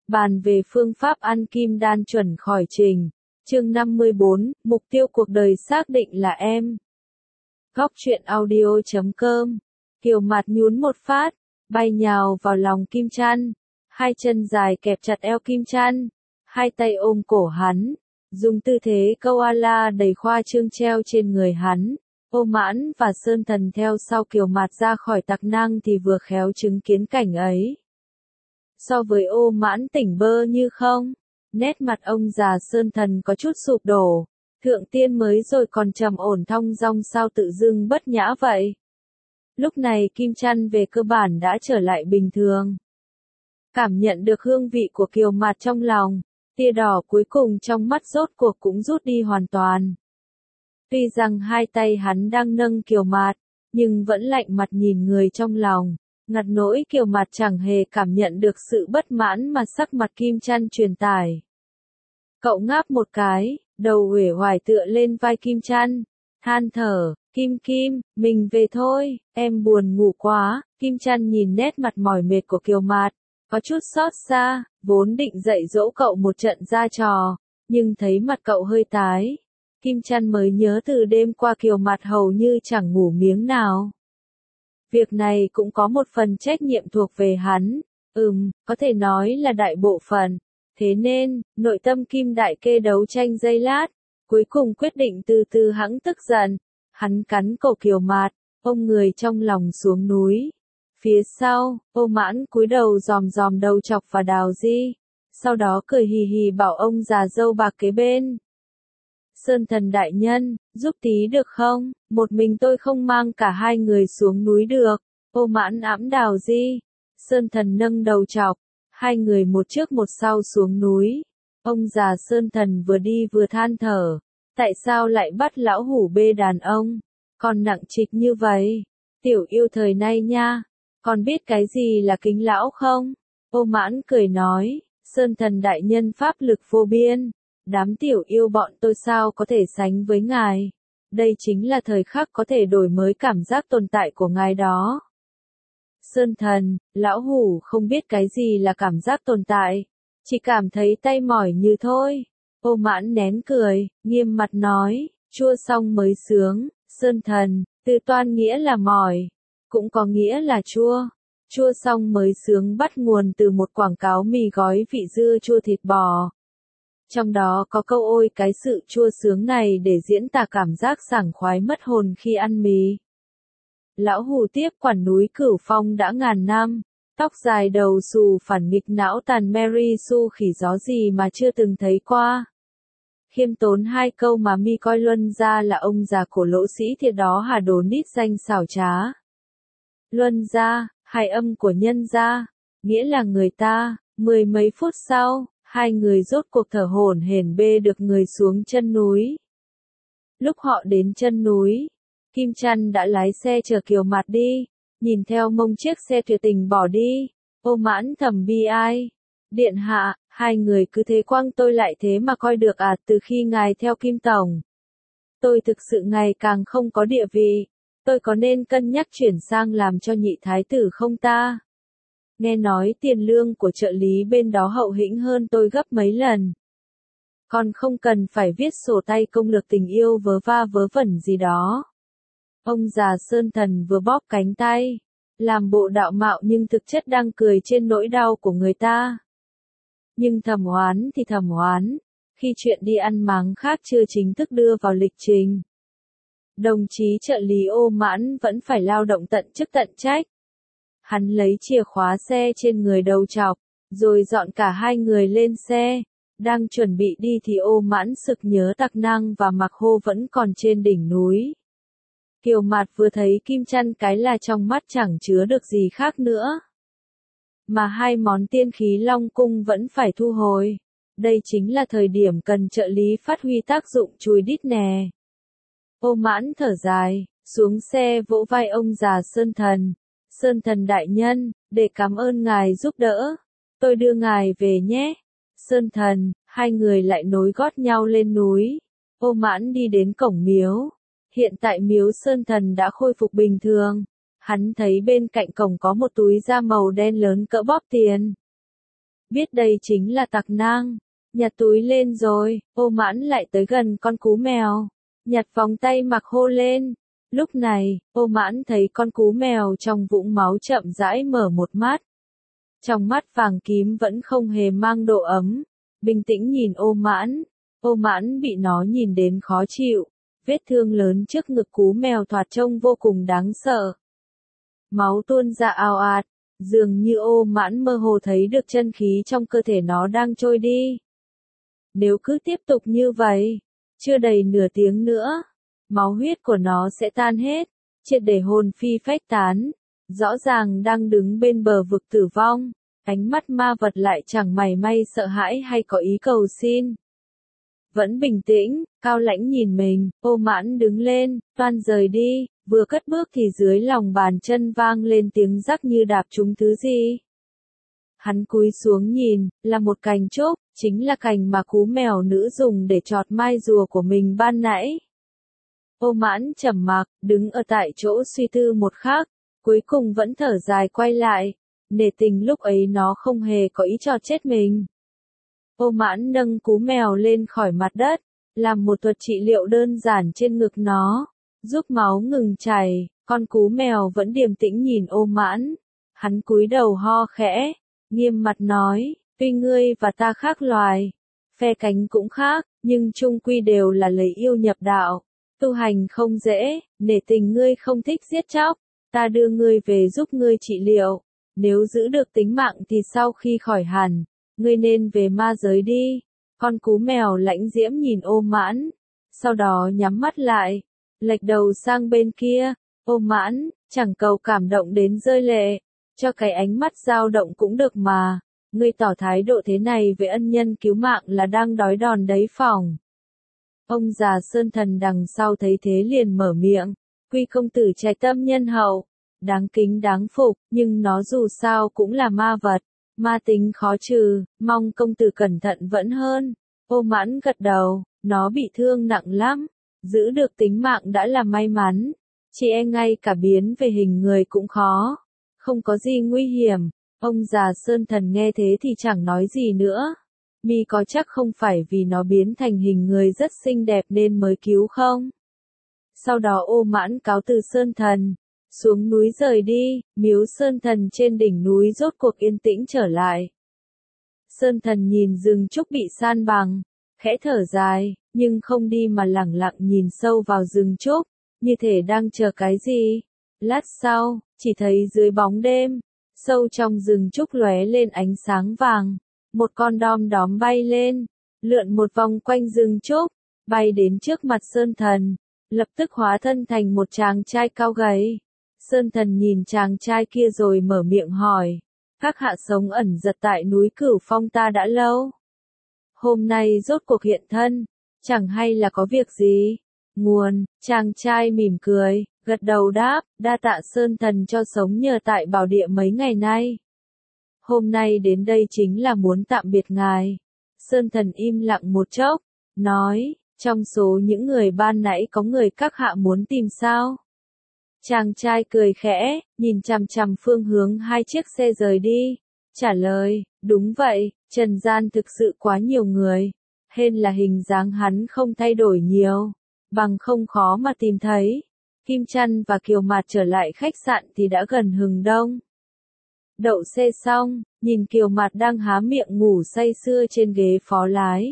Bàn về phương pháp ăn kim đan chuẩn khỏi trình. Chương 54, mục tiêu cuộc đời xác định là em. Góc truyện audio.com. Kiều Mạt nhún một phát, bay nhào vào lòng Kim Chăn, hai chân dài kẹp chặt eo Kim Chăn, hai tay ôm cổ hắn, dùng tư thế koala đầy khoa trương treo trên người hắn. Ô Mãn và Sơn Thần theo sau Kiều Mạt ra khỏi tạc năng thì vừa khéo chứng kiến cảnh ấy. So với Ô Mãn tỉnh bơ như không, nét mặt ông già Sơn Thần có chút sụp đổ. Thượng tiên mới rồi còn trầm ổn thong dong sao tự dưng bất nhã vậy. Lúc này Kim Chăn về cơ bản đã trở lại bình thường. Cảm nhận được hương vị của Kiều Mạt trong lòng, tia đỏ cuối cùng trong mắt rốt cuộc cũng rút đi hoàn toàn. Tuy rằng hai tay hắn đang nâng Kiều Mạt, nhưng vẫn lạnh mặt nhìn người trong lòng, ngặt nỗi Kiều Mạt chẳng hề cảm nhận được sự bất mãn mà sắc mặt Kim Chăn truyền tải. Cậu ngáp một cái, đầu uể oải tựa lên vai Kim Chăn, than thở, Kim, mình về thôi, em buồn ngủ quá. Kim Chăn nhìn nét mặt mỏi mệt của Kiều Mạt, có chút xót xa, vốn định dạy dỗ cậu một trận ra trò, nhưng thấy mặt cậu hơi tái. Kim Chăn mới nhớ từ đêm qua Kiều Mạt hầu như chẳng ngủ miếng nào. Việc này cũng có một phần trách nhiệm thuộc về hắn, có thể nói là đại bộ phận. Thế nên, nội tâm Kim Đại Kê đấu tranh giây lát, cuối cùng quyết định từ từ hẵng tức giận. Hắn cắn cổ Kiều Mạt, ôm người trong lòng xuống núi. Phía sau, Ô Mãn cúi đầu dòm dòm đầu chọc và Đào Di, sau đó cười hì hì bảo ông già dâu bạc kế bên. Sơn Thần đại nhân, giúp tí được không? Một mình tôi không mang cả hai người xuống núi được. Ô Mãn ẵm Đào Di. Sơn Thần nâng đầu chọc, hai người một trước một sau xuống núi. Ông già Sơn Thần vừa đi vừa than thở. Tại sao lại bắt lão hủ bê đàn ông? Còn nặng trịch như vậy. Tiểu yêu thời nay nha. Còn biết cái gì là kính lão không? Ô Mãn cười nói. Sơn Thần đại nhân pháp lực vô biên. Đám tiểu yêu bọn tôi sao có thể sánh với ngài. Đây chính là thời khắc có thể đổi mới cảm giác tồn tại của ngài đó. Sơn Thần, lão hủ không biết cái gì là cảm giác tồn tại. Chỉ cảm thấy tay mỏi như thôi. Ô Mãn nén cười, nghiêm mặt nói, chua xong mới sướng. Sơn Thần, từ toan nghĩa là mỏi, cũng có nghĩa là chua. Chua xong mới sướng bắt nguồn từ một quảng cáo mì gói vị dưa chua thịt bò. Trong đó có câu ôi cái sự chua sướng này để diễn tả cảm giác sảng khoái mất hồn khi ăn mì. Lão hủ tiếp quản núi Cửu Phong đã ngàn năm, tóc dài đầu xù phản nghịch não tàn Mary Sue khỉ gió gì mà chưa từng thấy qua. Khiêm tốn hai câu mà mi coi Luân gia là ông già cổ lỗ sĩ thiệt đó hà đồ nít danh xảo trá. Luân gia, hai âm của nhân gia, nghĩa là người ta. Mười mấy phút sau, hai người rốt cuộc thở hổn hển bê được người xuống chân núi. Lúc họ đến chân núi, Kim Chăn đã lái xe chở Kiều Mạt đi, nhìn theo mông chiếc xe tuyệt tình bỏ đi. Ô Mãn thầm bi ai. Điện hạ, hai người cứ thế quăng tôi lại thế mà coi được à? Từ khi ngài theo Kim Tổng, tôi thực sự ngày càng không có địa vị. Tôi có nên cân nhắc chuyển sang làm cho nhị thái tử không ta? Nghe nói tiền lương của trợ lý bên đó hậu hĩnh hơn tôi gấp mấy lần. Còn không cần phải viết sổ tay công lược tình yêu vớ va vớ vẩn gì đó. Ông già Sơn Thần vừa bóp cánh tay, làm bộ đạo mạo nhưng thực chất đang cười trên nỗi đau của người ta. Nhưng thầm oán thì thầm oán, khi chuyện đi ăn máng khác chưa chính thức đưa vào lịch trình, đồng chí trợ lý Ô Mãn vẫn phải lao động tận chức tận trách. Hắn lấy chìa khóa xe trên người đầu chọc, rồi dọn cả hai người lên xe. Đang chuẩn bị đi thì Ô Mãn sực nhớ Tạc Năng và Mạc Hô vẫn còn trên đỉnh núi. Kiều Mạt vừa thấy Kim Chăn cái là trong mắt chẳng chứa được gì khác nữa. Mà hai món tiên khí Long Cung vẫn phải thu hồi. Đây chính là thời điểm cần trợ lý phát huy tác dụng chùi đít nè. Ô Mãn thở dài, xuống xe vỗ vai ông già Sơn Thần. Sơn Thần đại nhân, để cảm ơn ngài giúp đỡ. Tôi đưa ngài về nhé. Sơn Thần, hai người lại nối gót nhau lên núi. Ô Mãn đi đến cổng miếu. Hiện tại miếu Sơn Thần đã khôi phục bình thường. Hắn thấy bên cạnh cổng có một túi da màu đen lớn cỡ bóp tiền. biết đây chính là tặc nang. Nhặt túi lên rồi, Ô Mãn lại tới gần con cú mèo. Nhặt vòng tay mặc hô lên. Lúc này, Ô Mãn thấy con cú mèo trong vũng máu chậm rãi mở một mắt. Trong mắt vàng tím vẫn không hề mang độ ấm. Bình tĩnh nhìn Ô Mãn. Ô Mãn bị nó nhìn đến khó chịu. Vết thương lớn trước ngực cú mèo thoạt trông vô cùng đáng sợ. Máu tuôn ra ào ạt. Dường như Ô Mãn mơ hồ thấy được chân khí trong cơ thể nó đang trôi đi. Nếu cứ tiếp tục như vậy, chưa đầy nửa tiếng nữa, máu huyết của nó sẽ tan hết, triệt để hồn phi phách tán. Rõ ràng đang đứng bên bờ vực tử vong, ánh mắt ma vật lại chẳng mảy may sợ hãi hay có ý cầu xin. Vẫn bình tĩnh, cao lãnh nhìn mình, Ô Mãn đứng lên, toan rời đi, vừa cất bước thì dưới lòng bàn chân vang lên tiếng rắc như đạp trúng thứ gì. Hắn cúi xuống nhìn, là một cành trúc, chính là cành mà cú mèo nữ dùng để chọt mai rùa của mình ban nãy. Ô Mãn trầm mặc, đứng ở tại chỗ suy tư một khắc, cuối cùng vẫn thở dài quay lại, nể tình lúc ấy nó không hề có ý chọt chết mình. Ô Mãn nâng cú mèo lên khỏi mặt đất, làm một thuật trị liệu đơn giản trên ngực nó, giúp máu ngừng chảy, con cú mèo vẫn điềm tĩnh nhìn Ô Mãn. Hắn cúi đầu ho khẽ, nghiêm mặt nói, tuy ngươi và ta khác loài, phe cánh cũng khác, nhưng chung quy đều là lấy yêu nhập đạo. Tu hành không dễ, nể tình ngươi không thích giết chóc, ta đưa ngươi về giúp ngươi trị liệu. Nếu giữ được tính mạng thì sau khi khỏi hẳn, ngươi nên về ma giới đi. Con cú mèo lãnh diễm nhìn Ô Mãn, sau đó nhắm mắt lại, lệch đầu sang bên kia. Ô Mãn, chẳng cầu cảm động đến rơi lệ, cho cái ánh mắt dao động cũng được mà. Ngươi tỏ thái độ thế này với ân nhân cứu mạng là đang đói đòn đấy phỏng. Ông già Sơn Thần đằng sau thấy thế liền mở miệng, Quy công tử trái tâm nhân hậu, đáng kính đáng phục, nhưng nó dù sao cũng là ma vật, ma tính khó trừ, mong công tử cẩn thận vẫn hơn. Ô Mãn gật đầu, nó bị thương nặng lắm, giữ được tính mạng đã là may mắn, chỉ e ngay cả biến về hình người cũng khó, không có gì nguy hiểm. Ông già Sơn Thần nghe thế thì chẳng nói gì nữa. Mi có chắc không phải vì nó biến thành hình người rất xinh đẹp nên mới cứu không? Sau đó Ô Mãn cáo từ Sơn Thần, xuống núi rời đi, miếu Sơn Thần trên đỉnh núi rốt cuộc yên tĩnh trở lại. Sơn Thần nhìn rừng trúc bị san bằng, khẽ thở dài, nhưng không đi mà lẳng lặng nhìn sâu vào rừng trúc, như thể đang chờ cái gì. Lát sau, chỉ thấy dưới bóng đêm, sâu trong rừng trúc lóe lên ánh sáng vàng, một con đom đóm bay lên, lượn một vòng quanh rừng trúc, bay đến trước mặt Sơn Thần, lập tức hóa thân thành một chàng trai cao gầy. Sơn Thần nhìn chàng trai kia rồi mở miệng hỏi, các hạ sống ẩn giật tại núi Cửu Phong ta đã lâu. Hôm nay rốt cuộc hiện thân, chẳng hay là có việc gì? Nguồn, chàng trai mỉm cười, gật đầu đáp, đa tạ Sơn Thần cho sống nhờ tại bảo địa mấy ngày nay. Hôm nay đến đây chính là muốn tạm biệt ngài. Sơn Thần im lặng một chốc, nói, trong số những người ban nãy có người các hạ muốn tìm sao? Chàng trai cười khẽ, nhìn chằm chằm phương hướng hai chiếc xe rời đi, trả lời, đúng vậy, trần gian thực sự quá nhiều người, hên là hình dáng hắn không thay đổi nhiều, bằng không khó mà tìm thấy. Kim Chăn và Kiều Mạt trở lại khách sạn thì đã gần hừng đông. Đậu xe xong, nhìn Kiều Mạt đang há miệng ngủ say sưa trên ghế phó lái.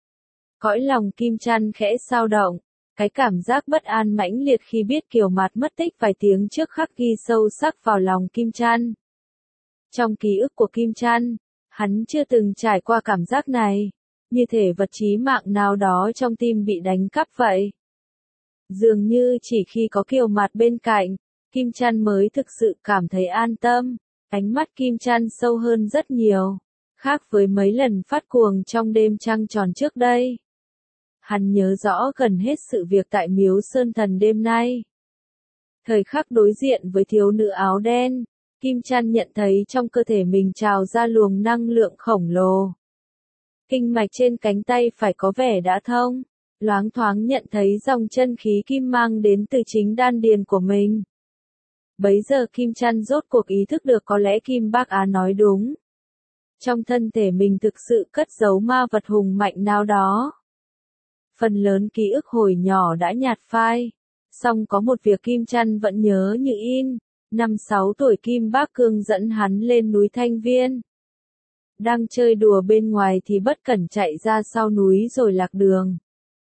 Cõi lòng Kim Chăn khẽ xao động, cái cảm giác bất an mãnh liệt khi biết Kiều Mạt mất tích vài tiếng trước khắc ghi sâu sắc vào lòng Kim Chăn. Trong ký ức của Kim Chăn, hắn chưa từng trải qua cảm giác này, như thể vật chí mạng nào đó trong tim bị đánh cắp vậy. Dường như chỉ khi có Kiều Mạt bên cạnh, Kim Chăn mới thực sự cảm thấy an tâm. Ánh mắt Kim Chăn sâu hơn rất nhiều, khác với mấy lần phát cuồng trong đêm trăng tròn trước đây. Hắn nhớ rõ gần hết sự việc tại miếu Sơn Thần đêm nay. Thời khắc đối diện với thiếu nữ áo đen, Kim Chăn nhận thấy trong cơ thể mình trào ra luồng năng lượng khổng lồ. Kinh mạch trên cánh tay phải có vẻ đã thông, loáng thoáng nhận thấy dòng chân khí kim mang đến từ chính đan điền của mình. Bấy giờ Kim Chăn rốt cuộc ý thức được có lẽ Kim Bác Á nói đúng. trong thân thể mình thực sự cất giấu ma vật hùng mạnh nào đó. Phần lớn ký ức hồi nhỏ đã nhạt phai, song có một việc Kim Chăn vẫn nhớ như in. Năm 6 tuổi Kim Bác Cương dẫn hắn lên núi Thanh Viên. Đang chơi đùa bên ngoài thì bất cẩn chạy ra sau núi rồi lạc đường.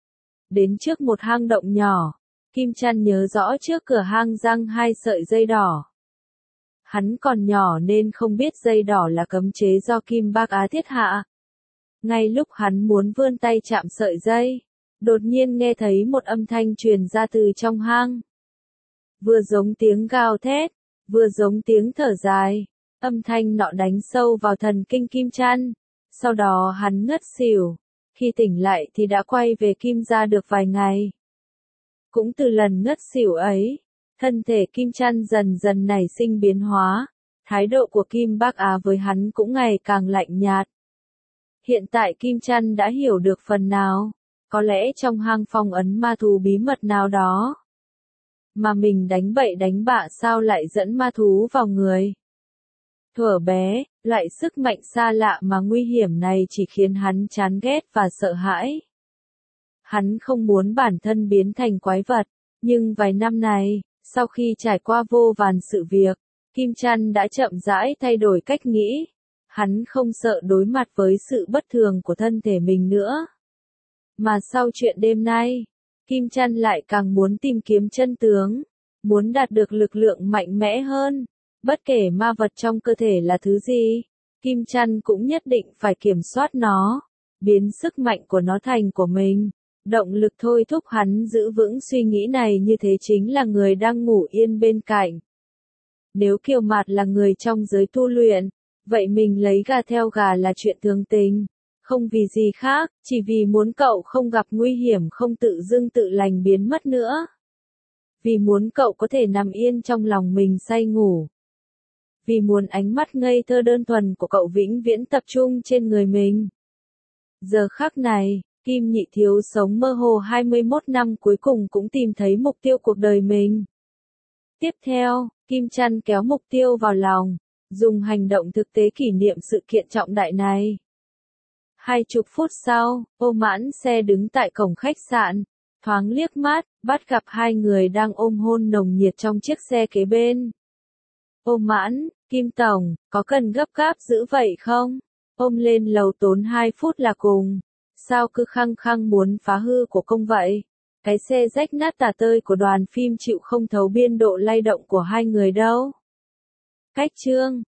Đến trước một hang động nhỏ, Kim Chăn nhớ rõ trước cửa hang giăng 2 sợi dây đỏ. Hắn còn nhỏ nên không biết dây đỏ là cấm chế do Kim Bác Á thiết hạ. Ngay lúc hắn muốn vươn tay chạm sợi dây, đột nhiên nghe thấy một âm thanh truyền ra từ trong hang. Vừa giống tiếng gào thét, vừa giống tiếng thở dài, âm thanh nọ đánh sâu vào thần kinh Kim Chăn. Sau đó hắn ngất xỉu, khi tỉnh lại thì đã quay về Kim gia được vài ngày. Cũng từ lần ngất xỉu ấy, thân thể Kim Chăn dần dần nảy sinh biến hóa, thái độ của Kim Bác Á với hắn cũng ngày càng lạnh nhạt. Hiện tại Kim Chăn đã hiểu được phần nào, có lẽ trong hang phong ấn ma thú bí mật nào đó. Mà mình đánh bậy đánh bạ sao lại dẫn ma thú vào người. Thuở bé, loại sức mạnh xa lạ mà nguy hiểm này chỉ khiến hắn chán ghét và sợ hãi. Hắn không muốn bản thân biến thành quái vật, nhưng vài năm này, sau khi trải qua vô vàn sự việc, Kim Chăn đã chậm rãi thay đổi cách nghĩ. Hắn không sợ đối mặt với sự bất thường của thân thể mình nữa. Mà sau chuyện đêm nay, Kim Chăn lại càng muốn tìm kiếm chân tướng, muốn đạt được lực lượng mạnh mẽ hơn. Bất kể ma vật trong cơ thể là thứ gì, Kim Chăn cũng nhất định phải kiểm soát nó, biến sức mạnh của nó thành của mình. Động lực thôi thúc hắn giữ vững suy nghĩ này như thế chính là người đang ngủ yên bên cạnh. Nếu Kiều Mạt là người trong giới tu luyện, vậy mình lấy gà theo gà là chuyện thường tình. Không vì gì khác, chỉ vì muốn cậu không gặp nguy hiểm không tự dưng tự lành biến mất nữa. Vì muốn cậu có thể nằm yên trong lòng mình say ngủ. Vì muốn ánh mắt ngây thơ đơn thuần của cậu vĩnh viễn tập trung trên người mình. Giờ khắc này, Kim Nhị Thiếu sống mơ hồ 21 năm cuối cùng cũng tìm thấy mục tiêu cuộc đời mình. Tiếp theo, Kim Chăn kéo mục tiêu vào lòng, dùng hành động thực tế kỷ niệm sự kiện trọng đại này. 20 phút sau, Ô Mãn xe đứng tại cổng khách sạn, thoáng liếc mắt, bắt gặp hai người đang ôm hôn nồng nhiệt trong chiếc xe kế bên. Ô Mãn, Kim Tổng, có cần gấp gáp dữ vậy không? Ôm lên lầu tốn 2 phút là cùng. Sao cứ khăng khăng muốn phá hư của công vậy? Cái xe rách nát tả tơi của đoàn phim chịu không thấu biên độ lay động của hai người đâu. Cách chương